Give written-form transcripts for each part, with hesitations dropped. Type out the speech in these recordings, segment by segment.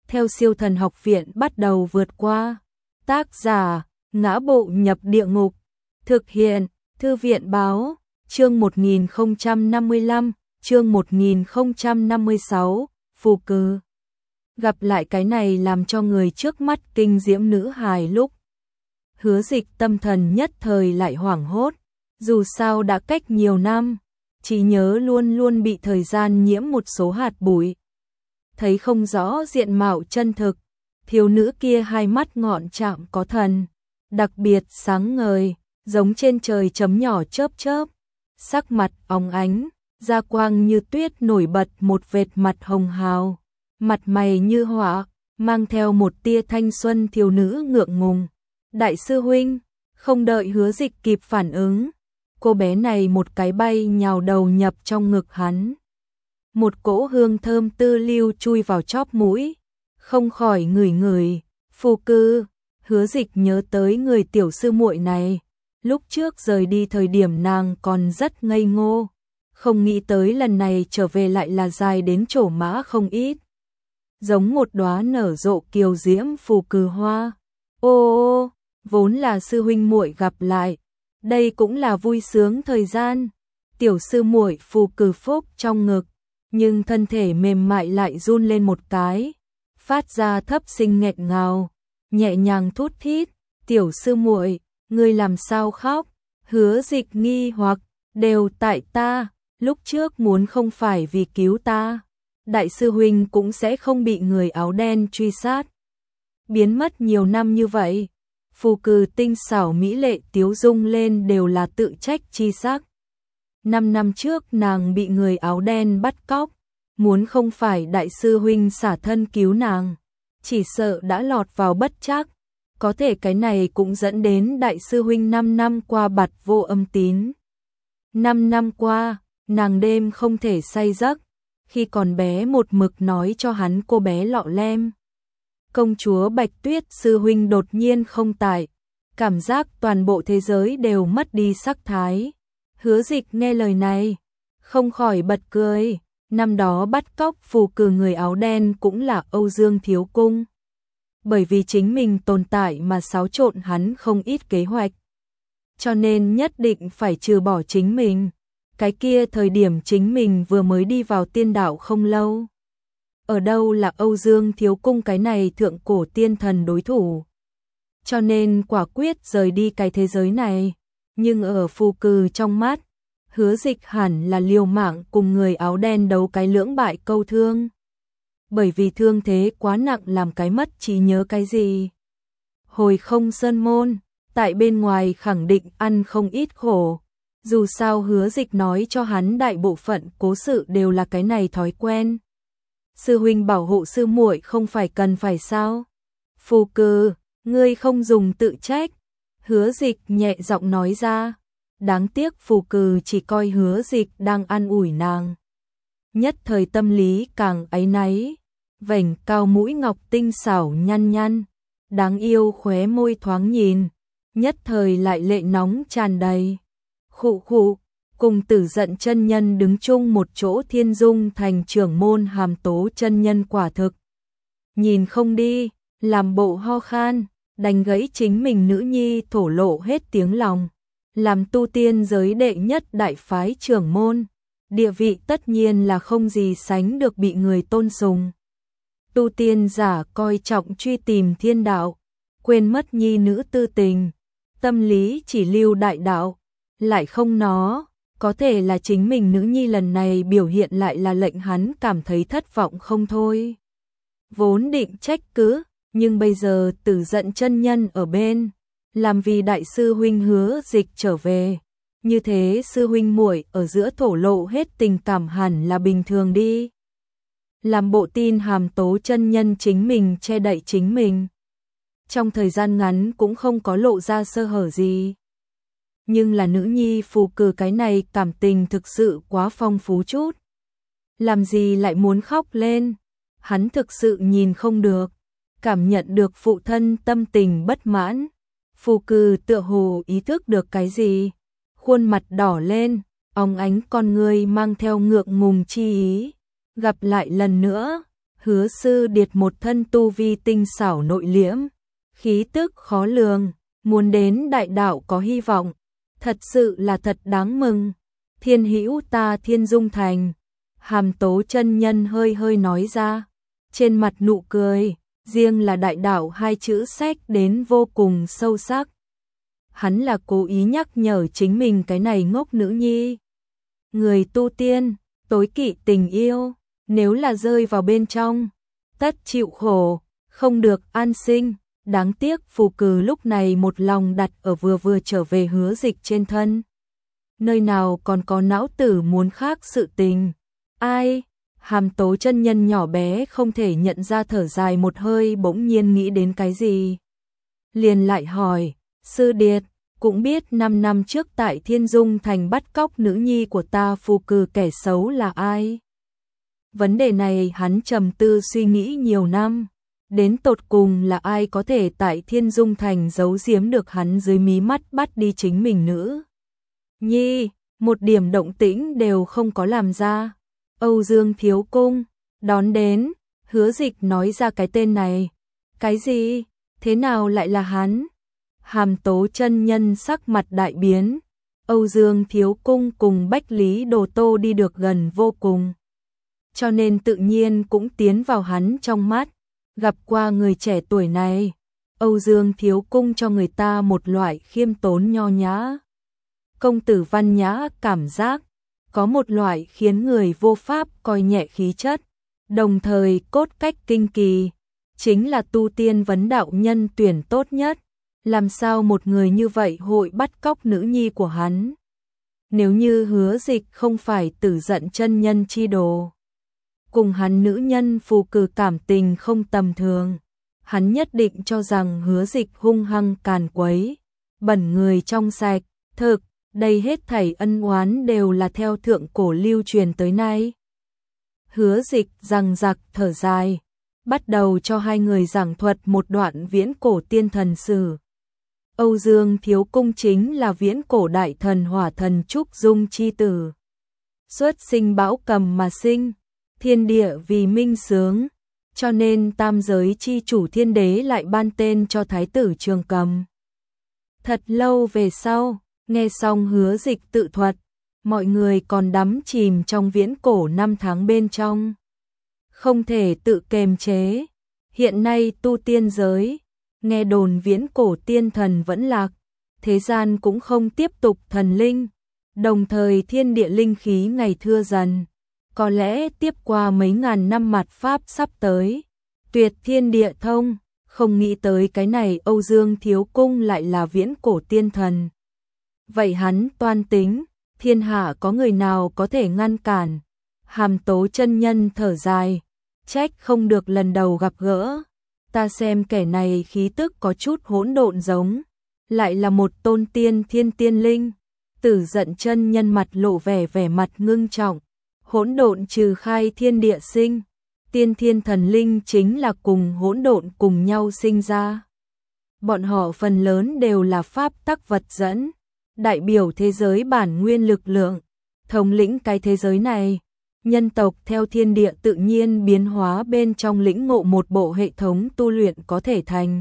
theo Siêu Thần Học Viện bắt đầu vượt qua. Tác giả: Ngã Bộ Nhập Địa Ngục. Thực hiện: Thư viện báo. Chương 1055, chương 1056, phù cử. Gặp lại cái này làm cho người trước mắt kinh diễm nữ hài lúc. Hứa Dịch tâm thần nhất thời lại hoảng hốt, dù sao đã cách nhiều năm, trí nhớ luôn luôn bị thời gian nhiễm một số hạt bụi. Thấy không rõ diện mạo chân thực, thiếu nữ kia hai mắt ngọn chạm có thần, đặc biệt sáng ngời, giống trên trời chấm nhỏ chớp chớp, sắc mặt óng ánh, da quang như tuyết nổi bật một vệt mặt hồng hào, mặt mày như họa, mang theo một tia thanh xuân thiếu nữ ngượng ngùng. Đại sư huynh, không đợi Hứa Dịch kịp phản ứng, cô bé này một cái bay nhào đầu nhập trong ngực hắn. Một cỗ hương thơm tư lưu chui vào chóp mũi, không khỏi ngửi ngửi, phù cư. Hứa Dịch nhớ tới người tiểu sư muội này, lúc trước rời đi thời điểm nàng còn rất ngây ngô, không nghĩ tới lần này trở về lại là dài đến trổ mã không ít, giống một đóa nở rộ kiều diễm phù cừ hoa. Ô, vốn là sư huynh muội gặp lại, đây cũng là vui sướng thời gian. Tiểu sư muội phù cừ phúc trong ngực, nhưng thân thể mềm mại lại run lên một cái, phát ra thấp sinh nghẹn ngào, nhẹ nhàng thút thít. Tiểu sư muội, ngươi làm sao khóc? Hứa Dịch nghi hoặc, đều tại ta, lúc trước muốn không phải vì cứu ta, đại sư huynh cũng sẽ không bị người áo đen truy sát. Biến mất nhiều năm như vậy, phù cừ tinh xảo mỹ lệ tiếu dung lên đều là tự trách chi sắc. 5 năm trước nàng bị người áo đen bắt cóc, muốn không phải đại sư huynh xả thân cứu nàng, chỉ sợ đã lọt vào bất trắc. Có thể cái này cũng dẫn đến đại sư huynh 5 năm qua bặt vô âm tín. 5 năm qua, nàng đêm không thể say giấc, khi còn bé một mực nói cho hắn cô bé lọ lem. Công chúa Bạch Tuyết sư huynh đột nhiên không tại, cảm giác toàn bộ thế giới đều mất đi sắc thái. Hứa Dịch nghe lời này, không khỏi bật cười, năm đó bắt cóc phù cừ người áo đen cũng là Âu Dương Thiếu Cung. Bởi vì chính mình tồn tại mà xáo trộn hắn không ít kế hoạch, cho nên nhất định phải trừ bỏ chính mình. Cái kia thời điểm chính mình vừa mới đi vào tiên đạo không lâu. Ở đâu là Âu Dương Thiếu Cung cái này thượng cổ tiên thần đối thủ. Cho nên quả quyết rời đi cái thế giới này. Nhưng ở phù cừ trong mắt, Hứa Dịch hẳn là liều mạng cùng người áo đen đấu cái lưỡng bại câu thương. Bởi vì thương thế quá nặng làm cái mất trí nhớ cái gì. Hồi không sơn môn, tại bên ngoài khẳng định ăn không ít khổ. Dù sao Hứa Dịch nói cho hắn đại bộ phận cố sự đều là cái này thói quen. Sư huynh bảo hộ sư muội không phải cần phải sao? Phù cừ, ngươi không dùng tự trách. Hứa Dịch nhẹ giọng nói ra. Đáng tiếc phù cừ chỉ coi Hứa Dịch đang an ủi nàng. Nhất thời tâm lý càng áy náy, vành cao mũi ngọc tinh xảo nhăn nhăn, đáng yêu khóe môi thoáng nhìn, nhất thời lại lệ nóng tràn đầy. Khụ khụ, cùng Tử Giận chân nhân đứng chung một chỗ Thiên Dung thành trưởng môn Hàm Tố chân nhân quả thực nhìn không đi, làm bộ ho khan, đánh gãy chính mình nữ nhi thổ lộ hết tiếng lòng. Làm tu tiên giới đệ nhất đại phái trưởng môn, địa vị tất nhiên là không gì sánh được bị người tôn sùng. Tu tiên giả coi trọng truy tìm thiên đạo, quên mất nhi nữ tư tình, tâm lý chỉ lưu đại đạo, lại không nó, có thể là chính mình nữ nhi lần này biểu hiện lại là lệnh hắn cảm thấy thất vọng không thôi. Vốn định trách cứ, nhưng bây giờ Tử Giận chân nhân ở bên, làm vì đại sư huynh Hứa Dịch trở về, như thế sư huynh muội ở giữa thổ lộ hết tình cảm hẳn là bình thường đi. Làm bộ tin Hàm Tố chân nhân chính mình che đậy chính mình, trong thời gian ngắn cũng không có lộ ra sơ hở gì. Nhưng là nữ nhi phù cừ cái này cảm tình thực sự quá phong phú chút. Làm gì lại muốn khóc lên, hắn thực sự nhìn không được, cảm nhận được phụ thân tâm tình bất mãn. Phù cừ tựa hồ ý thức được cái gì, khuôn mặt đỏ lên, óng ánh con ngươi mang theo ngượng ngùng chi ý. Gặp lại lần nữa, Hứa Sư Điệt một thân tu vi tinh xảo nội liễm, khí tức khó lường, muốn đến đại đạo có hy vọng, thật sự là thật đáng mừng. Thiên hữu ta Thiên Dung Thành, Hàm Tố chân nhân hơi hơi nói ra, trên mặt nụ cười, riêng là đại đạo hai chữ xách đến vô cùng sâu sắc. Hắn là cố ý nhắc nhở chính mình cái này ngốc nữ nhi. Người tu tiên, tối kỵ tình yêu, nếu là rơi vào bên trong, tất chịu khổ, không được an sinh. Đáng tiếc Phù Cừ lúc này một lòng đặt ở vừa vừa trở về Hứa Dịch trên thân. Nơi nào còn có não tử muốn khác sự tình. Ai? Hàm Tố chân nhân nhỏ bé không thể nhận ra, thở dài một hơi, bỗng nhiên nghĩ đến cái gì. Liền lại hỏi, Sư Điệt, cũng biết 5 năm trước tại Thiên Dung Thành bắt cóc nữ nhi của ta Phù Cừ kẻ xấu là ai? Vấn đề này hắn trầm tư suy nghĩ nhiều năm. Đến tột cùng là ai có thể tại Thiên Dung Thành giấu giếm được hắn dưới mí mắt bắt đi chính mình nữ nhi, một điểm động tĩnh đều không có làm ra. Âu Dương Thiếu Cung đón đến, Hứa Dịch nói ra cái tên này. Cái gì? Thế nào lại là hắn? Hàm Tố chân nhân sắc mặt đại biến. Âu Dương Thiếu Cung cùng Bách Lý Đồ Tô đi được gần vô cùng, cho nên tự nhiên cũng tiến vào hắn trong mắt. Gặp qua người trẻ tuổi này, Âu Dương Thiếu Cung cho người ta một loại khiêm tốn nho nhã, công tử văn nhã cảm giác, có một loại khiến người vô pháp coi nhẹ khí chất, đồng thời cốt cách kinh kỳ, chính là tu tiên vấn đạo nhân tuyển tốt nhất. Làm sao một người như vậy hội bắt cóc nữ nhi của hắn? Nếu như Hứa Dịch không phải Tử Giận chân nhân chi đồ, cùng hắn nữ nhân Phù Cừ cảm tình không tầm thường, hắn nhất định cho rằng Hứa Dịch hung hăng càn quấy, bẩn người trong sạch. Thực, đây hết thảy ân oán đều là theo thượng cổ lưu truyền tới nay. Hứa Dịch rằng giặc thở dài, bắt đầu cho hai người giảng thuật một đoạn viễn cổ tiên thần sử. Âu Dương Thiếu Cung chính là viễn cổ đại thần hỏa thần Trúc Dung chi tử, xuất sinh bão cầm mà sinh, thiên địa vì minh sướng, cho nên tam giới chi chủ thiên đế lại ban tên cho thái tử Trường Cầm. Thật lâu về sau, nghe xong Hứa Dịch tự thuật, mọi người còn đắm chìm trong viễn cổ năm tháng bên trong, không thể tự kềm chế. Hiện nay tu tiên giới, nghe đồn viễn cổ tiên thần vẫn lạc, thế gian cũng không tiếp tục thần linh, đồng thời thiên địa linh khí ngày thưa dần. Có lẽ tiếp qua mấy ngàn năm mạt Pháp sắp tới, tuyệt thiên địa thông, không nghĩ tới cái này Âu Dương Thiếu Cung lại là viễn cổ tiên thần. Vậy hắn toan tính, thiên hạ có người nào có thể ngăn cản? Hàm Tố chân nhân thở dài, trách không được lần đầu gặp gỡ, ta xem kẻ này khí tức có chút hỗn độn giống, lại là một tôn tiên thiên tiên linh. Tử Giận chân nhân mặt lộ vẻ mặt ngưng trọng. Hỗn độn trừ khai thiên địa sinh, tiên thiên thần linh chính là cùng hỗn độn cùng nhau sinh ra. Bọn họ phần lớn đều là pháp tắc vật dẫn, đại biểu thế giới bản nguyên lực lượng, thống lĩnh cái thế giới này. Nhân tộc theo thiên địa tự nhiên biến hóa bên trong lĩnh ngộ một bộ hệ thống tu luyện có thể thành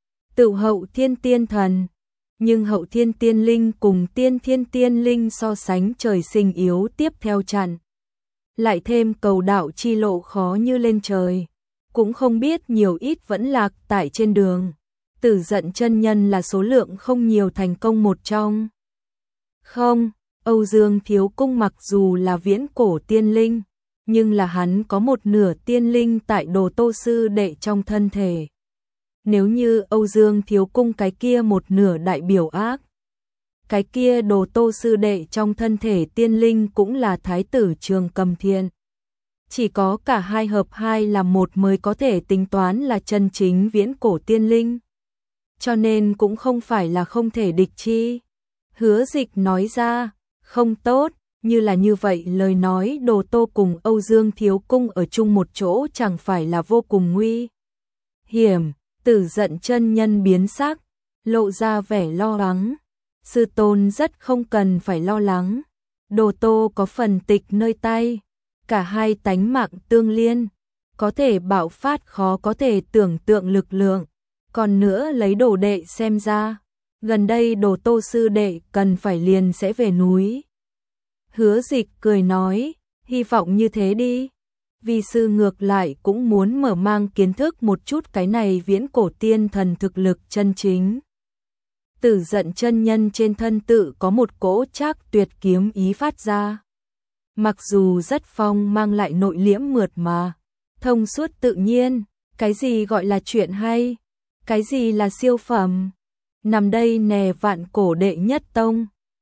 tự hậu thiên tiên thần. Nhưng hậu thiên tiên linh cùng tiên thiên tiên linh so sánh trời sinh yếu tiếp theo chặn. Lại thêm cầu đạo chi lộ khó như lên trời, cũng không biết nhiều ít vẫn lạc tại trên đường. Tử Giận chân nhân là số lượng không nhiều thành công một trong. Không, Âu Dương Thiếu Cung mặc dù là viễn cổ tiên linh, nhưng là hắn có một nửa tiên linh tại Đồ Tô sư đệ trong thân thể. Nếu như Âu Dương Thiếu Cung cái kia một nửa đại biểu ác, cái kia Đồ Tô sư đệ trong thân thể tiên linh cũng là thái tử Trường Cầm Thiên. Chỉ có cả hai hợp hai là một mới có thể tính toán là chân chính viễn cổ tiên linh. Cho nên cũng không phải là không thể địch chi. Hứa Dịch nói ra, không tốt, như là như vậy lời nói Đồ Tô cùng Âu Dương Thiếu Cung ở chung một chỗ chẳng phải là vô cùng nguy hiểm. Tử Giận chân nhân biến sắc, lộ ra vẻ lo lắng. Sư tôn rất không cần phải lo lắng. Đồ Tô có phần tịch nơi tay, cả hai tánh mạng tương liên, có thể bạo phát khó có thể tưởng tượng lực lượng. Còn nữa lấy Đồ đệ xem ra, gần đây Đồ Tô sư đệ cần phải liền sẽ về núi. Hứa Dịch cười nói, hy vọng như thế đi. Vi sư ngược lại cũng muốn mở mang kiến thức một chút cái này viễn cổ tiên thần thực lực chân chính. Tử Giận chân nhân trên thân tự có một cỗ trác tuyệt kiếm ý phát ra. Mặc dù rất phong mang lại nội liễm mượt mà, thông suốt tự nhiên, cái gì gọi là chuyện hay, cái gì là siêu phẩm. Nằm đây nè vạn cổ đệ nhất tông,